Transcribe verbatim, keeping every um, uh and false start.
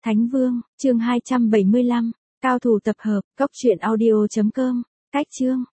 Thánh Vương, chương hai trăm bảy mươi lăm, cao thủ tập hợp, cốc truyện audio chấm com, cách chương.